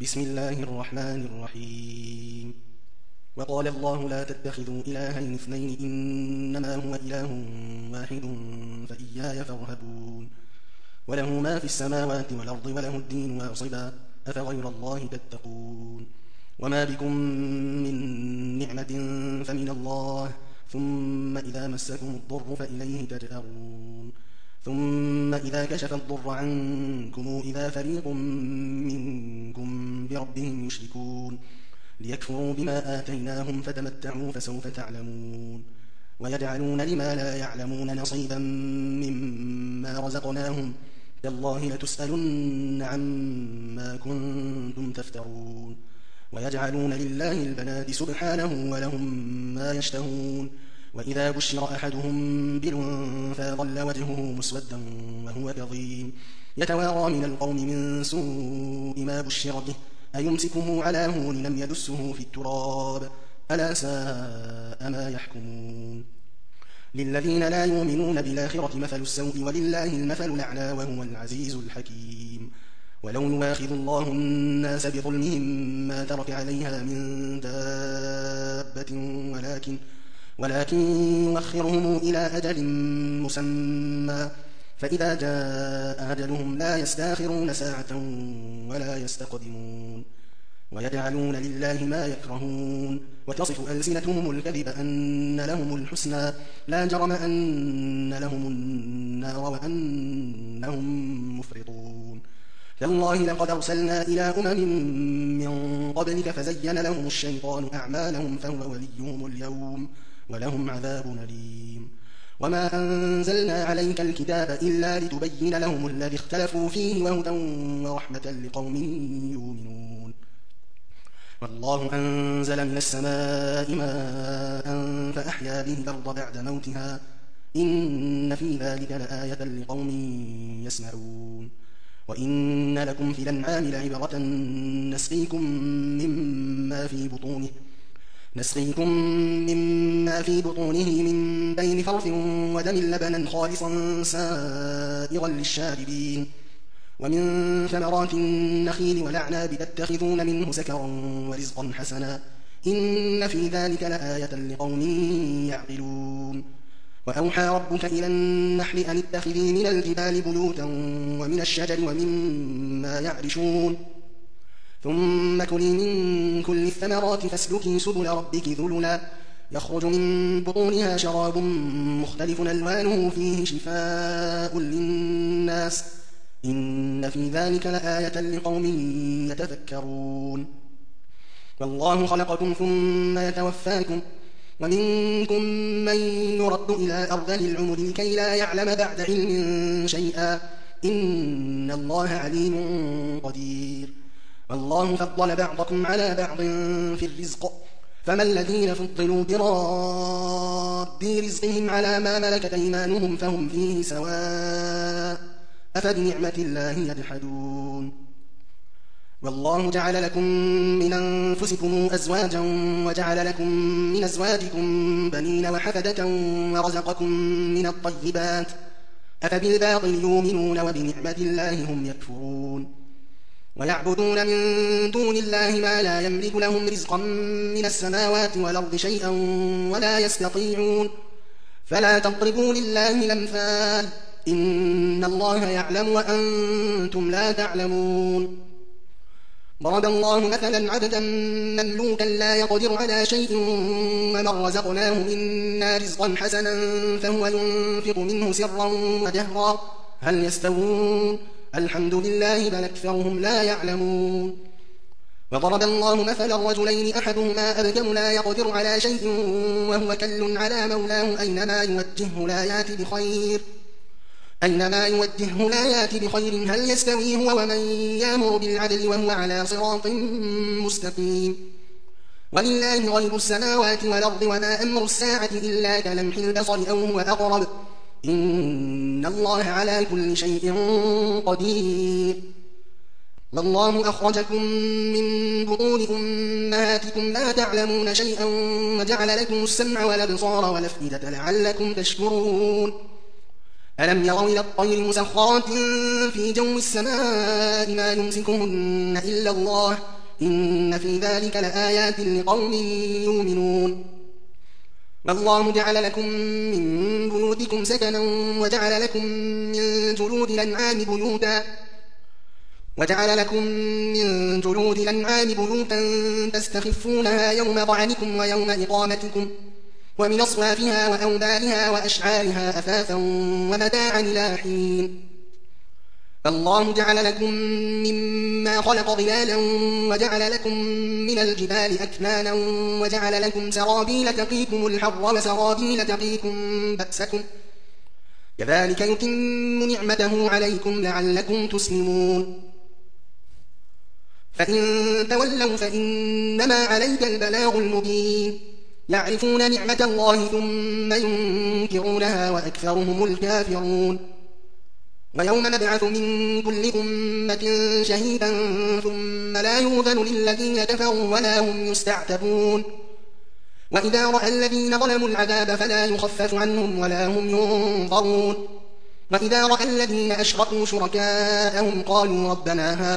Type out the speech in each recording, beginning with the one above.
بسم الله الرحمن الرحيم. وقال الله لا تتخذوا إلهين اثنين إنما هو إله واحد فإياي فارهبون. وله ما في السماوات والأرض وله الدين واصبا أفغير الله تتقون. وما بكم من نعمة فمن الله ثم إذا مسكم الضر فإليه تجأرون. ثم إذا كشف الضر عنكم إذا فريق منكم بربهم يشركون ليكفروا بما آتيناهم فتمتعوا فسوف تعلمون. ويجعلون لما لا يعلمون نصيبا مما رزقناهم تالله لتسألن عما كنتم تفترون. ويجعلون لله البنات سبحانه ولهم ما يشتهون. وإذا بشر أحدهم بالأنثى ظل وجهه مسودا وهو كظيم يتوارى من القوم من سوء ما بشر به أيمسكه على هون لم يدسه في التراب ألا ساء ما يحكمون. للذين لا يؤمنون بالآخرة مثل السوء ولله المثل الأعلى وهو العزيز الحكيم. ولو يواخذ الله الناس بظلمهم ما ترك عليها من دابة ولكن يؤخرهم إلى أجل مسمى فإذا جاء أجلهم لا يستأخرون ساعة ولا يستقدمون. ويجعلون لله ما يكرهون وتصف ألسنتهم الكذب أن لهم الحسنى لا جرم أن لهم النار وأنهم مفرطون. تالله لقد أرسلنا إلى أمم من قبلك فزين لهم الشيطان أعمالهم فهو وليهم اليوم ولهم عذاب أليم. وما أنزلنا عليك الكتاب إلا لتبين لهم الذي اختلفوا فيه وهدى ورحمة لقوم يؤمنون. والله أنزل من السماء ماء فأحيا به الأرض بعد موتها إن في ذلك لآية لقوم يسمعون. وإن لكم في الأنعام لعبرة نسقيكم مما في بطونه من بين فرث ودم لبنا خالصا سائغا للشاربين. ومن ثمرات النخيل والأعناب تتخذون منه سكرا ورزقا حسنا إن في ذلك لآية لقوم يعقلون. وأوحى ربك إلى النحل أن اتخذي من الجبال بيوتا ومن الشجر ومما يعرشون ثم كلي من كل الثمرات فاسلكي سبل ربك ذللا يخرج من بطونها شراب مختلف ألوانه فيه شفاء للناس إن في ذلك لآية لقوم يتفكرون. والله خلقكم ثم يتوفاكم ومنكم من يرد إلى أرذل العمر لكي لا يعلم بعد علم شيئا إن الله عليم قدير. والله فضل بعضكم على بعض في الرزق فما الذين فضلوا براد رزقهم على ما ملكت أيمانهم فهم فيه سواء أفبنعمة الله يجحدون. والله جعل لكم من أنفسكم أزواجا وجعل لكم من أزواجكم بنين وحفدة ورزقكم من الطيبات أفبالباطل يؤمنون وبنعمة الله هم يكفرون. ويعبدون من دون الله ما لا يملك لهم رزقا من السماوات والأرض شيئا ولا يستطيعون فلا تضربوا لله الأمثال إن الله يعلم وأنتم لا تعلمون. ضرب الله مثلا عبدا مملوكا لا يقدر على شيء ومن رزقناه منا رزقا حسنا فهو ينفق منه سرا وجهرا هل يستوون الحمد لله بل أكثرهم لا يعلمون. وضرب الله مثلا رجلين أحدهما أبكم لا يقدر على شيء وهو كل على مولاه أينما يوجهه لا يأتي بخير هل يستوي هو ومن يأمر بالعدل وهو على صراط مستقيم. ولله غيب السماوات والأرض وما أمر الساعة إلا كلمح البصر أو هو أقرب إن الله على كل شيء قدير. والله أخرجكم من بطون أمهاتكم لا تعلمون شيئا وجعل لكم السمع والأبصار والأفئدة لعلكم تشكرون. ألم يروا إلى الطير مسخرات في جو السماء ما يمسكهن إلا الله إن في ذلك لآيات لقوم يؤمنون والله جعل لكم من بيوتكم سكنا وجعل لكم من جلود الأنعام بيوتا تستخفونها يوم ظعنكم ويوم إقامتكم ومن أصوافها وأوبارها وأشعارها أثاثا ومتاعا إلى حين فالله جعل لكم مما خلق ظلالا وجعل لكم من الجبال أكنانا وجعل لكم سرابيل تقيكم الحر وسرابيل تقيكم بأسكم كذلك يتم نعمته عليكم لعلكم تسلمون فإن تولوا فإنما عليك البلاغ المبين يعرفون نعمة الله ثم ينكرونها وأكثرهم الكافرون ويوم نبعث من كل أمة شهيدا ثم لا يؤذن للذين كفروا ولا هم يستعتبون وإذا رأى الذين ظلموا العذاب فلا يخفف عنهم ولا هم ينظرون وإذا رأى الذين أشركوا شركاءهم قالوا ربنا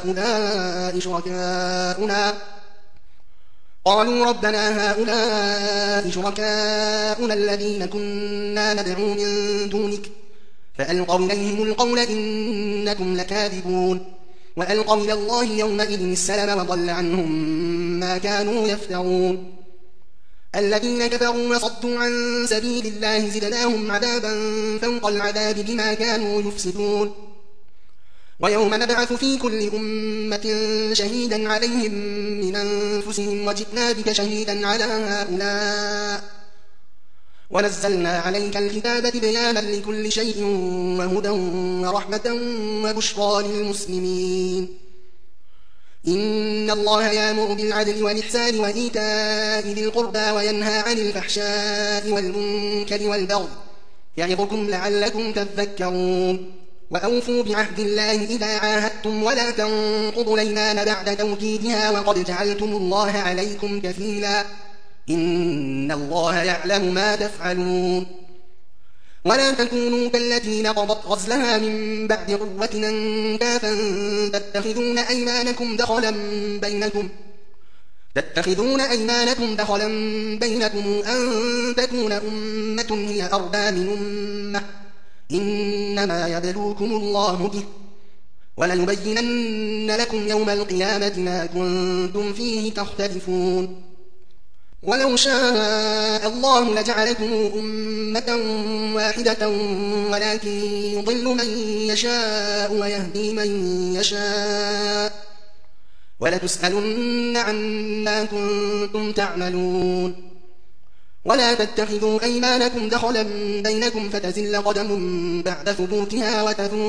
هؤلاء شركاؤنا الذين كنا ندعو من دونك فألقوا إليهم القول إنكم لكاذبون وألقوا إلى الله يومئذ السلم وضل عنهم ما كانوا يفترون الذين كفروا وصدوا عن سبيل الله زدناهم عذابا فوق العذاب بما كانوا يفسدون ويوم نبعث في كل أمة شهيدا عليهم من أنفسهم وجئنا بك شهيدا على هؤلاء ونزلنا عليك الكتاب بيانا لكل شيء وهدى ورحمة وبشرى للمسلمين إن الله يأمر بالعدل والإحسان وإيتاء ذي القربى وينهى عن الفحشاء والمنكر والبغي يعظكم لعلكم تذكرون وأوفوا بعهد الله إذا عاهدتم ولا تنقضوا الأيمان بعد توكيدها وقد جعلتم الله عليكم كفيلا إن الله يعلم ما تفعلون ولا تكونوا كالتي نقضت غزلها من بعد قوة أنكاثا تتخذون أيمانكم دخلا بينكم أن تكون أمة هي أربى من أمة إنما يبلوكم الله به وليبينن لكم يوم القيامة ما كنتم فيه تختلفون ولو شاء الله لجعلكم أمة واحدة ولكن يضل من يشاء ويهدي من يشاء ولتسألن عما كنتم تعملون ولا تتخذوا أيمانكم دخلا بينكم فتزل قدم بعد ثبوتها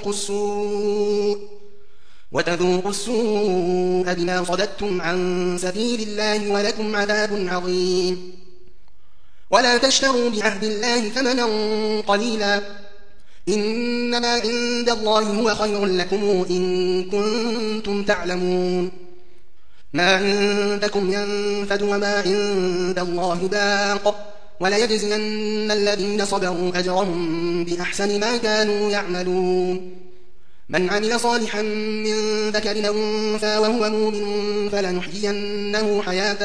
وتذوقوا السوء بما صددتم عن سبيل الله ولكم عذاب عظيم ولا تشتروا بعهد الله ثمنا قليلا إنما عند الله هو خير لكم إن كنتم تعلمون ما عندكم ينفد وما عند الله باق وليجزين الذين صبروا أجرهم بأحسن ما كانوا يعملون من عمل صالحا من ذكر أو أنثى وهو مؤمن فلنحيينه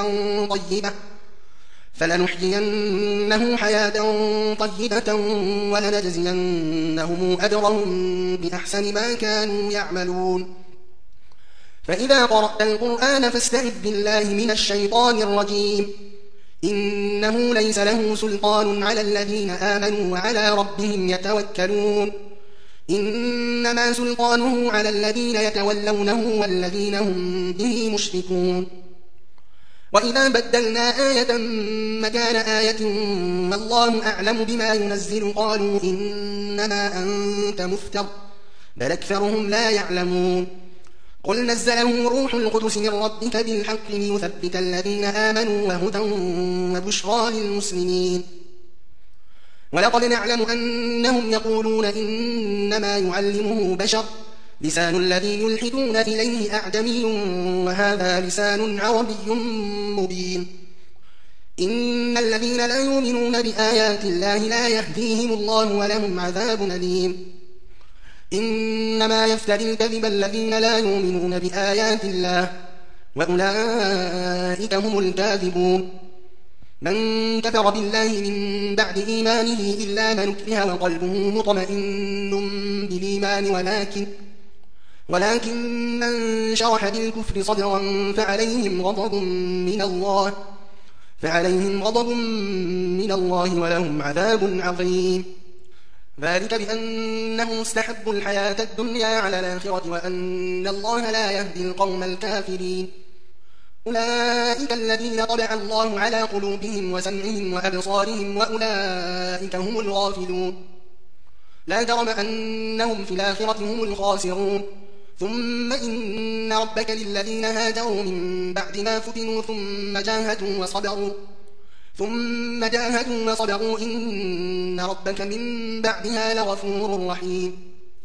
حياة طيبة ولنجزينهم أجرهم بأحسن ما كانوا يعملون فإذا قرأت القرآن فاستعذ بالله من الشيطان الرجيم إنه ليس له سلطان على الذين آمنوا وعلى ربهم يتوكلون إنما سلطانه على الذين يتولونه والذين هم به مشركون وإذا بدلنا آية مكان آية والله أعلم بما ينزل قالوا إنما أنت مفتر بل أكثرهم لا يعلمون قل نزله روح القدس من ربك بالحق ليثبت الذين آمنوا وهدى وبشرى للمسلمين ولقد نعلم أنهم يقولون إنما يعلمه بشر لسان الذي يلحدون إليه أعجمي وهذا لسان عربي مبين إن الذين لا يؤمنون بآيات الله لا يهديهم الله ولهم عذاب أليم إنما يفتري الكذب الذين لا يؤمنون بآيات الله وأولئك هم الكاذبون. من كفر بالله من بعد إيمانه إلا من أكره وقلبه مطمئن بالإيمان ولكن من شرح بالكفر صدرا فعليهم غضب من الله ولهم عذاب عظيم. ذلك بأنهم استحبوا الحياة الدنيا على الآخرة وأن الله لا يهدي القوم الكافرين. أولئك الذين طبع الله على قلوبهم وسمعهم وأبصارهم وأولئك هم الغافلون. لا جرم أنهم في الآخرة هم الخاسرون. ثم إن ربك للذين هاجروا من بعد ما فتنوا ثم جاهدوا وصبروا إن ربك من بعدها لغفور رحيم.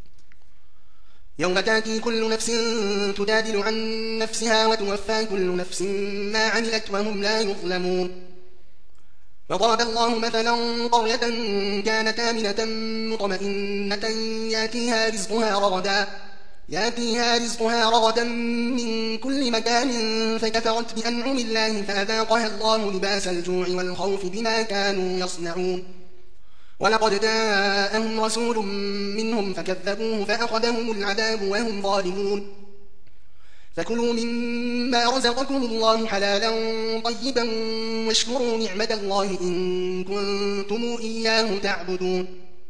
يوم تأتي كل نفس تجادل عن نفسها وتوفى كل نفس ما عملت وهم لا يظلمون. وضرب الله مثلا قرية كانت آمنة مطمئنة يأتيها رزقها رغدا من كل مكان فكفرت بأنعم الله فأذاقها الله لباس الجوع والخوف بما كانوا يصنعون. ولقد جاءهم رسول منهم فكذبوه فأخذهم العذاب وهم ظالمون. فكلوا مما رزقكم الله حلالا طيبا واشكروا نعمة الله إن كنتم إياه تعبدون.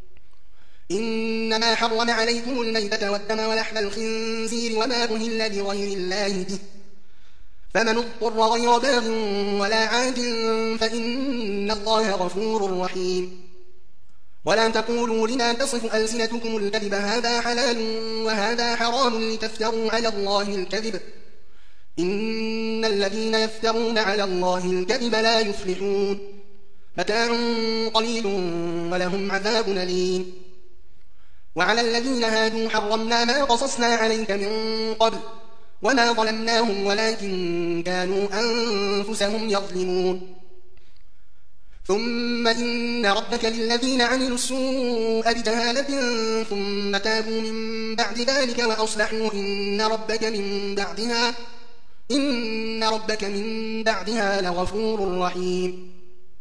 إنما حرم عليكم الميتة والدم ولحم الخنزير وما أهل لغير الله به فمن اضطر غير باغ ولا عاد فإن الله غفور رحيم. ولا تقولوا لما تصف ألسنتكم الكذب هذا حلال وهذا حرام لتفتروا على الله الكذب إن الذين يفترون على الله الكذب لا يفلحون. متاع قليل ولهم عذاب أليم. وعلى الذين هادوا حرمنا ما قصصنا عليك من قبل وما ظلمناهم ولكن كانوا أنفسهم يظلمون. ثم إن ربك للذين عملوا السوء بجهالة ثم تابوا من بعد ذلك وأصلحوا إن ربك من بعدها لغفور رحيم.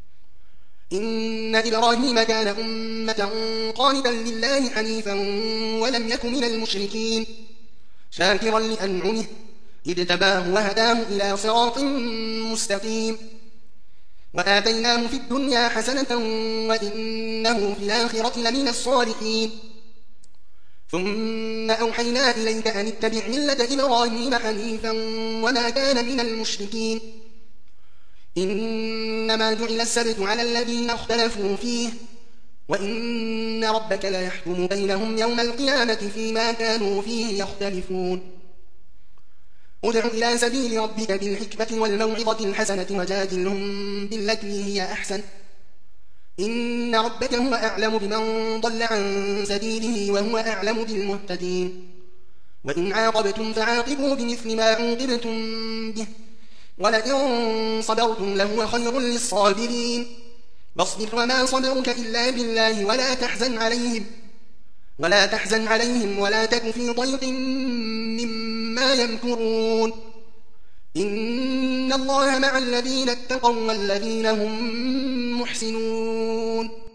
إن إبراهيم كان أمة قانتا لله حنيفا ولم يك من المشركين شاكرا لأنعمه اجتباه وهداه إلى صراط مستقيم. وآتيناه في الدنيا حسنة وإنه في الآخرة لمن الصالحين. ثم أوحينا إليك أن اتبع ملة إبراهيم حنيفا وما كان من المشركين. إنما جعل السبت على الذين اختلفوا فيه وإن ربك ليحكم بينهم يوم القيامة فيما كانوا فيه يختلفون. ادع إلى سبيل ربك بالحكمة والموعظة الحسنة وجادلهم بالتي هي أحسن إن ربك هو أعلم بمن ضل عن سبيله وهو أعلم بالمهتدين. وإن عاقبتم فعاقبوا بمثل ما عوقبتم به ولئن صبرتم لهو خير للصابرين. واصبر وما صبرك إلا بالله ولا تحزن عليهم ولا تك في ضيق مما يمكرون. إن الله مع الذين اتقوا والذين هم محسنون.